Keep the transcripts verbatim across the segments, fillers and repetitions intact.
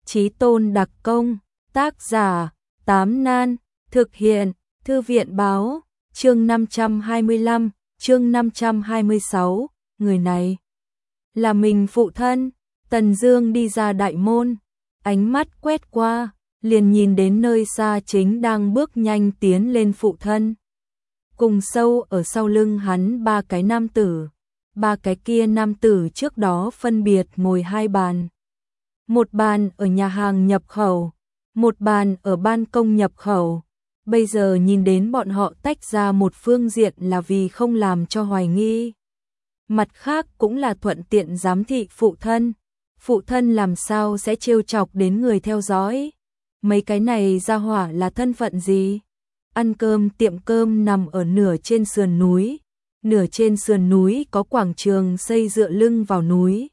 Chí tôn đặc công, tác giả, Tám Nan, thực hiện, Thư viện báo, chương năm trăm hai mươi lăm, chương năm trăm hai mươi sáu, người này là mình phụ thân. Tần Dương đi ra đại môn, ánh mắt quét qua, liền nhìn đến nơi xa chính đang bước nhanh tiến lên phụ thân. Cùng sâu ở sau lưng hắn ba cái nam tử, ba cái kia nam tử trước đó phân biệt ngồi hai bàn. Một bàn ở nhà hàng nhập khẩu, một bàn ở ban công nhập khẩu. Bây giờ nhìn đến bọn họ tách ra một phương diện là vì không làm cho hoài nghi. Mặt khác cũng là thuận tiện giám thị phụ thân. Phụ thân làm sao sẽ trêu chọc đến người theo dõi. Mấy cái này ra hỏa là thân phận gì? Ăn cơm tiệm cơm nằm ở nửa trên sườn núi. Nửa trên sườn núi có quảng trường xây dựa lưng vào núi.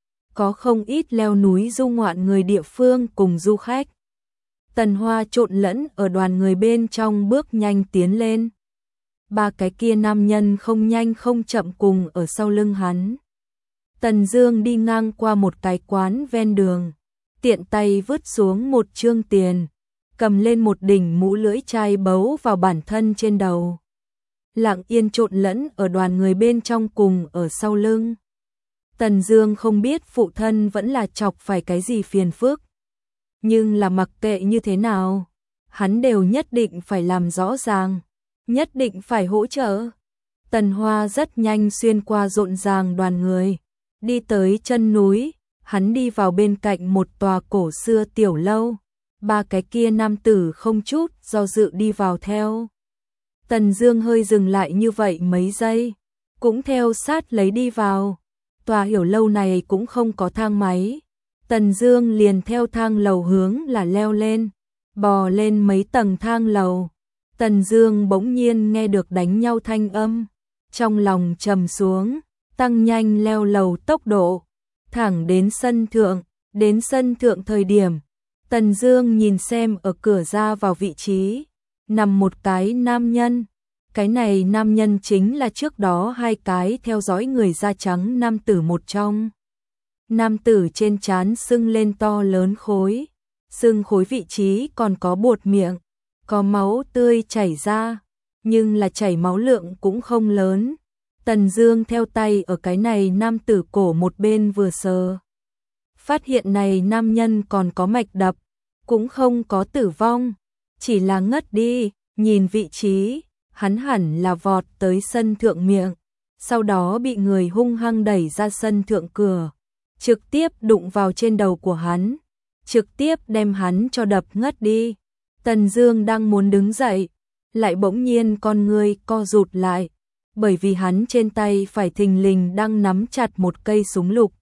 Có không ít leo núi du ngoạn người địa phương cùng du khách. Tần Hoa trộn lẫn ở đoàn người bên trong bước nhanh tiến lên. Ba cái kia nam nhân không nhanh không chậm cùng ở sau lưng hắn. Tần Dương đi ngang qua một cái quán ven đường, tiện tay vứt xuống một trương tiền, cầm lên một đỉnh mũ lưỡi chai bấu vào bản thân trên đầu. Lặng yên trộn lẫn ở đoàn người bên trong cùng ở sau lưng. Tần Dương không biết phụ thân vẫn là chọc phải cái gì phiền phức. Nhưng là mặc kệ như thế nào, hắn đều nhất định phải làm rõ ràng, nhất định phải hỗ trợ. Tần Hoa rất nhanh xuyên qua rộn ràng đoàn người, đi tới chân núi, hắn đi vào bên cạnh một tòa cổ xưa tiểu lâu. Ba cái kia nam tử không chút do dự đi vào theo. Tần Dương hơi dừng lại như vậy mấy giây, cũng theo sát lấy đi vào. Tòa hiểu lâu này cũng không có thang máy. Tần Dương liền theo thang lầu hướng là leo lên, bò lên mấy tầng thang lầu. Tần Dương bỗng nhiên nghe được đánh nhau thanh âm, trong lòng trầm xuống, tăng nhanh leo lầu tốc độ, thẳng đến sân thượng. Đến sân thượng thời điểm, Tần Dương nhìn xem ở cửa ra vào vị trí, nằm một cái nam nhân. Cái này nam nhân chính là trước đó hai cái theo dõi người da trắng nam tử một trong. Nam tử trên trán sưng lên to lớn khối, sưng khối vị trí còn có bột miệng, có máu tươi chảy ra, nhưng là chảy máu lượng cũng không lớn. Tần Dương theo tay ở cái này nam tử cổ một bên vừa sờ, phát hiện này nam nhân còn có mạch đập, cũng không có tử vong, chỉ là ngất đi. Nhìn vị trí, hắn hẳn là vọt tới sân thượng miệng, sau đó bị người hung hăng đẩy ra sân thượng cửa, trực tiếp đụng vào trên đầu của hắn, trực tiếp đem hắn cho đập ngất đi. Tần Dương đang muốn đứng dậy, lại bỗng nhiên con người co rụt lại, bởi vì hắn trên tay phải thình lình đang nắm chặt một cây súng lục.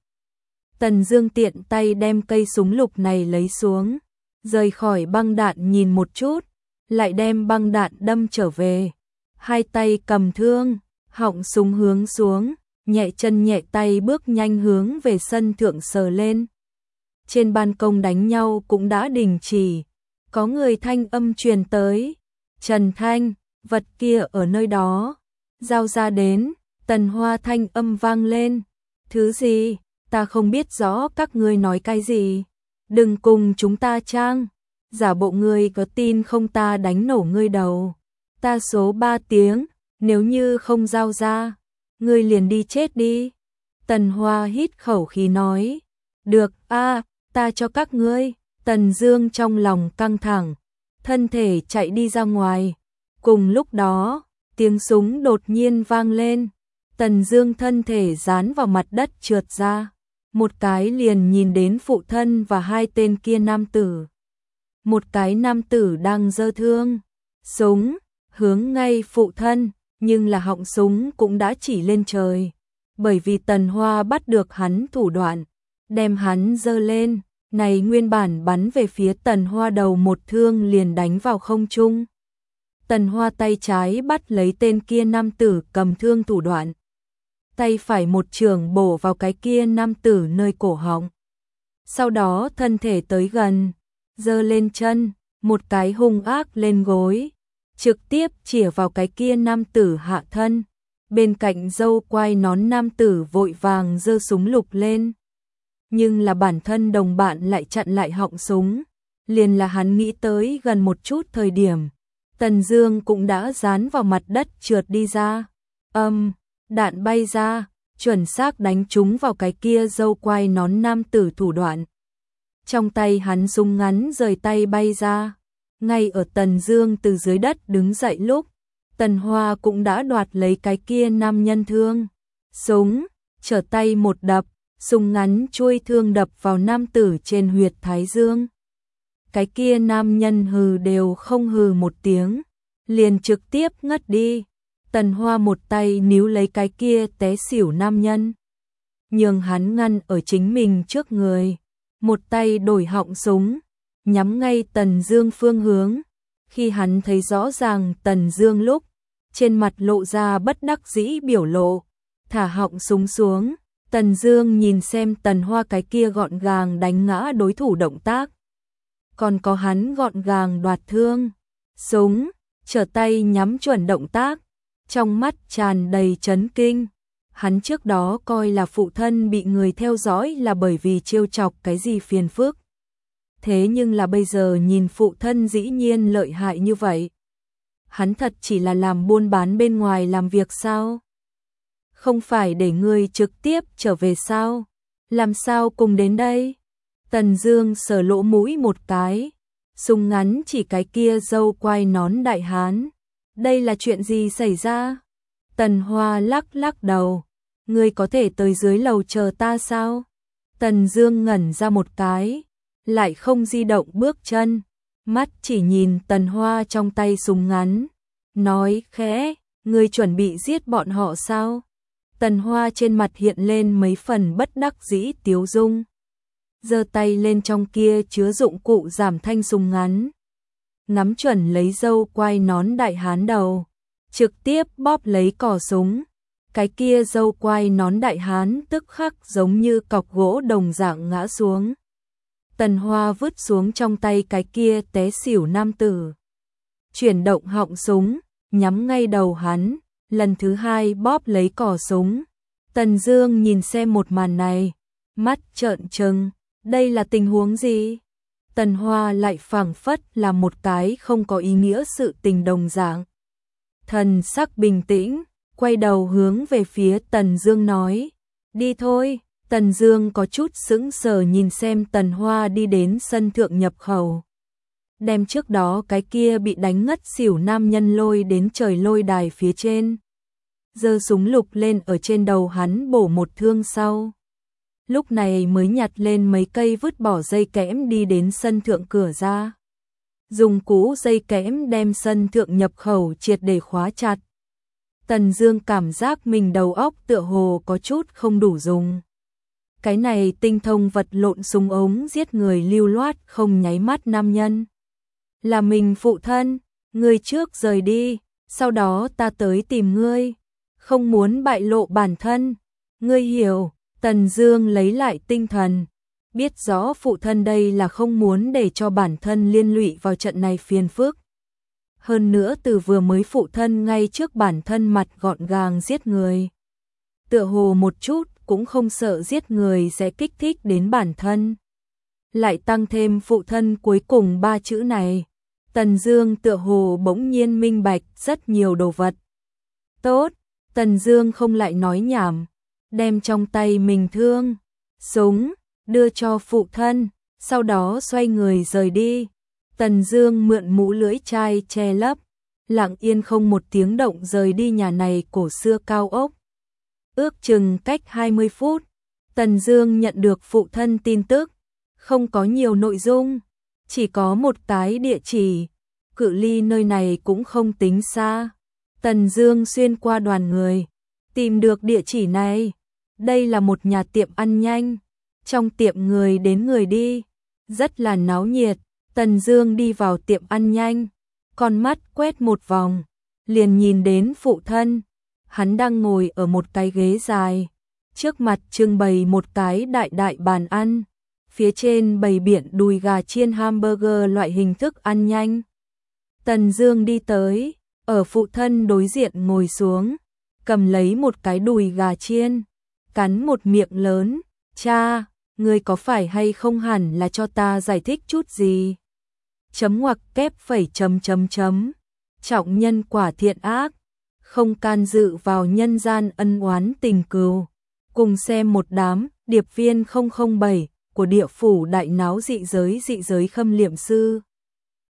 Tần Dương tiện tay đem cây súng lục này lấy xuống, rời khỏi băng đạn nhìn một chút, lại đem băng đạn đâm trở về. Hai tay cầm thương, họng súng hướng xuống, nhẹ chân nhẹ tay bước nhanh hướng về sân thượng sờ lên. Trên ban công đánh nhau cũng đã đình chỉ, có người thanh âm truyền tới, "Trần Thanh, vật kia ở nơi đó, giao ra đến." Tần Hoa thanh âm vang lên, "Thứ gì? Ta không biết rõ các ngươi nói cái gì. Đừng cùng chúng ta trang, giả bộ ngươi có tin không ta đánh nổ ngươi đầu. Ta số ba tiếng, nếu như không giao ra, ngươi liền đi chết đi." Tần Hoa hít khẩu khí nói, "Được a, ta cho các ngươi." Tần Dương trong lòng căng thẳng, thân thể chạy đi ra ngoài. Cùng lúc đó, tiếng súng đột nhiên vang lên. Tần Dương thân thể dán vào mặt đất trượt ra, một cái liền nhìn đến phụ thân và hai tên kia nam tử. Một cái nam tử đang giơ thương, súng, hướng ngay phụ thân, nhưng là họng súng cũng đã chỉ lên trời, bởi vì Tần Hoa bắt được hắn thủ đoạn, đem hắn giơ lên, này nguyên bản bắn về phía Tần Hoa đầu một thương liền đánh vào không trung. Tần Hoa tay trái bắt lấy tên kia nam tử cầm thương thủ đoạn, tay phải một chưởng bổ vào cái kia nam tử nơi cổ họng. Sau đó thân thể tới gần, giơ lên chân, một cái hung ác lên gối, trực tiếp chĩa vào cái kia nam tử hạ thân. Bên cạnh râu quai nón nam tử vội vàng giơ súng lục lên. nhưng là bản thân đồng bạn lại chặn lại họng súng. Liền là hắn nghĩ tới gần một chút thời điểm, Tần Dương cũng đã dán vào mặt đất trượt đi ra. Âm, đạn bay ra, chuẩn xác đánh trúng vào cái kia râu quai nón nam tử thủ đoạn. Trong tay hắn súng ngắn rời tay bay ra. Ngay ở Tần Dương từ dưới đất đứng dậy lúc, Tần Hoa cũng đã đoạt lấy cái kia nam nhân thương. Súng, trở tay một đập, súng ngắn chuôi thương đập vào nam tử trên huyệt thái dương. Cái kia nam nhân hừ đều không hừ một tiếng, liền trực tiếp ngất đi. Tần Hoa một tay níu lấy cái kia té xỉu nam nhân, nhường hắn ngăn ở chính mình trước người, một tay đổi họng súng, nhắm ngay Tần Dương phương hướng. Khi hắn thấy rõ ràng Tần Dương lúc, trên mặt lộ ra bất đắc dĩ biểu lộ, thả họng súng xuống. Tần Dương nhìn xem Tần Hoa cái kia gọn gàng đánh ngã đối thủ động tác, còn có hắn gọn gàng đoạt thương, súng, trở tay nhắm chuẩn động tác, trong mắt tràn đầy chấn kinh. Hắn trước đó coi là phụ thân bị người theo dõi là bởi vì trêu chọc cái gì phiền phức. Thế nhưng là bây giờ nhìn phụ thân dĩ nhiên lợi hại như vậy. Hắn thật chỉ là làm buôn bán bên ngoài làm việc sao? Không phải để ngươi trực tiếp trở về sao? Làm sao cùng đến đây? Tần Dương sờ lỗ mũi một cái, súng ngắn chỉ cái kia râu quai nón đại hán. Đây là chuyện gì xảy ra? Tần Hoa lắc lắc đầu, ngươi có thể tới dưới lầu chờ ta sao? Tần Dương ngẩn ra một cái, lại không di động bước chân, mắt chỉ nhìn Tần Hoa trong tay súng ngắn, nói khẽ, ngươi chuẩn bị giết bọn họ sao? Tần Hoa trên mặt hiện lên mấy phần bất đắc dĩ tiếu dung, giơ tay lên trong kia chứa dụng cụ giảm thanh súng ngắn, ngắm chuẩn lấy râu quai nón đại hán đầu, trực tiếp bóp lấy cò súng. Cái kia râu quai nón đại hán tức khắc giống như cọc gỗ đồng dạng ngã xuống. Tần Hoa vứt xuống trong tay cái kia té xỉu nam tử, chuyển động họng súng, nhắm ngay đầu hắn, lần thứ hai bóp lấy cò súng. Tần Dương nhìn xem một màn này, mắt trợn trừng, đây là tình huống gì? Tần Hoa lại phảng phất là một cái không có ý nghĩa sự tình đồng dạng. Thần sắc bình tĩnh, quay đầu hướng về phía Tần Dương nói, đi thôi. Tần Dương có chút sững sờ nhìn xem Tần Hoa đi đến sân thượng nhập khẩu, đem trước đó cái kia bị đánh ngất xỉu nam nhân lôi đến trời lôi đài phía trên, giơ súng lục lên ở trên đầu hắn bổ một thương sau. Lúc này mới nhặt lên mấy cây vứt bỏ dây kẽm đi đến sân thượng cửa ra, dùng cú dây kẽm đem sân thượng nhập khẩu triệt để khóa chặt. Tần Dương cảm giác mình đầu óc tựa hồ có chút không đủ dùng. Cái này tinh thông vật lộn súng ống giết người lưu loát không nháy mắt nam nhân, là mình phụ thân. Ngươi trước rời đi, sau đó ta tới tìm ngươi, không muốn bại lộ bản thân, ngươi hiểu? Tần Dương lấy lại tinh thần, biết rõ phụ thân đây là không muốn để cho bản thân liên lụy vào trận này phiền phức. Hơn nữa từ vừa mới phụ thân ngay trước bản thân mặt gọn gàng giết người, tựa hồ một chút cũng không sợ giết người sẽ kích thích đến bản thân. Lại tăng thêm phụ thân cuối cùng ba chữ này, Tần Dương tựa hồ bỗng nhiên minh bạch rất nhiều đồ vật. Tốt, Tần Dương không lại nói nhảm, đem trong tay mình thương, súng, đưa cho phụ thân, sau đó xoay người rời đi. Tần Dương mượn mũ lưỡi chai che lấp, lặng yên không một tiếng động rời đi nhà này cổ xưa cao ốc. Ước chừng cách hai mươi phút, Tần Dương nhận được phụ thân tin tức, không có nhiều nội dung, chỉ có một cái địa chỉ, cự ly nơi này cũng không tính xa. Tần Dương xuyên qua đoàn người, tìm được địa chỉ này. Đây là một nhà tiệm ăn nhanh, trong tiệm người đến người đi, rất là náo nhiệt. Tần Dương đi vào tiệm ăn nhanh, con mắt quét một vòng, liền nhìn đến phụ thân. Hắn đang ngồi ở một cái ghế dài, trước mặt trưng bày một cái đại đại bàn ăn, phía trên bày biện đùi gà chiên hamburger loại hình thức ăn nhanh. Tần Dương đi tới, ở phụ thân đối diện ngồi xuống, cầm lấy một cái đùi gà chiên, cắn một miệng lớn, "Cha, ngươi có phải hay không hẳn là cho ta giải thích chút gì? Chấm ngoặc kép phẩy chấm chấm chấm. Trọng nhân quả thiện ác, không can dự vào nhân gian ân oán tình cừu. Cùng xem một đám điệp viên không không bảy của địa phủ đại náo dị giới dị giới khâm liệm sư.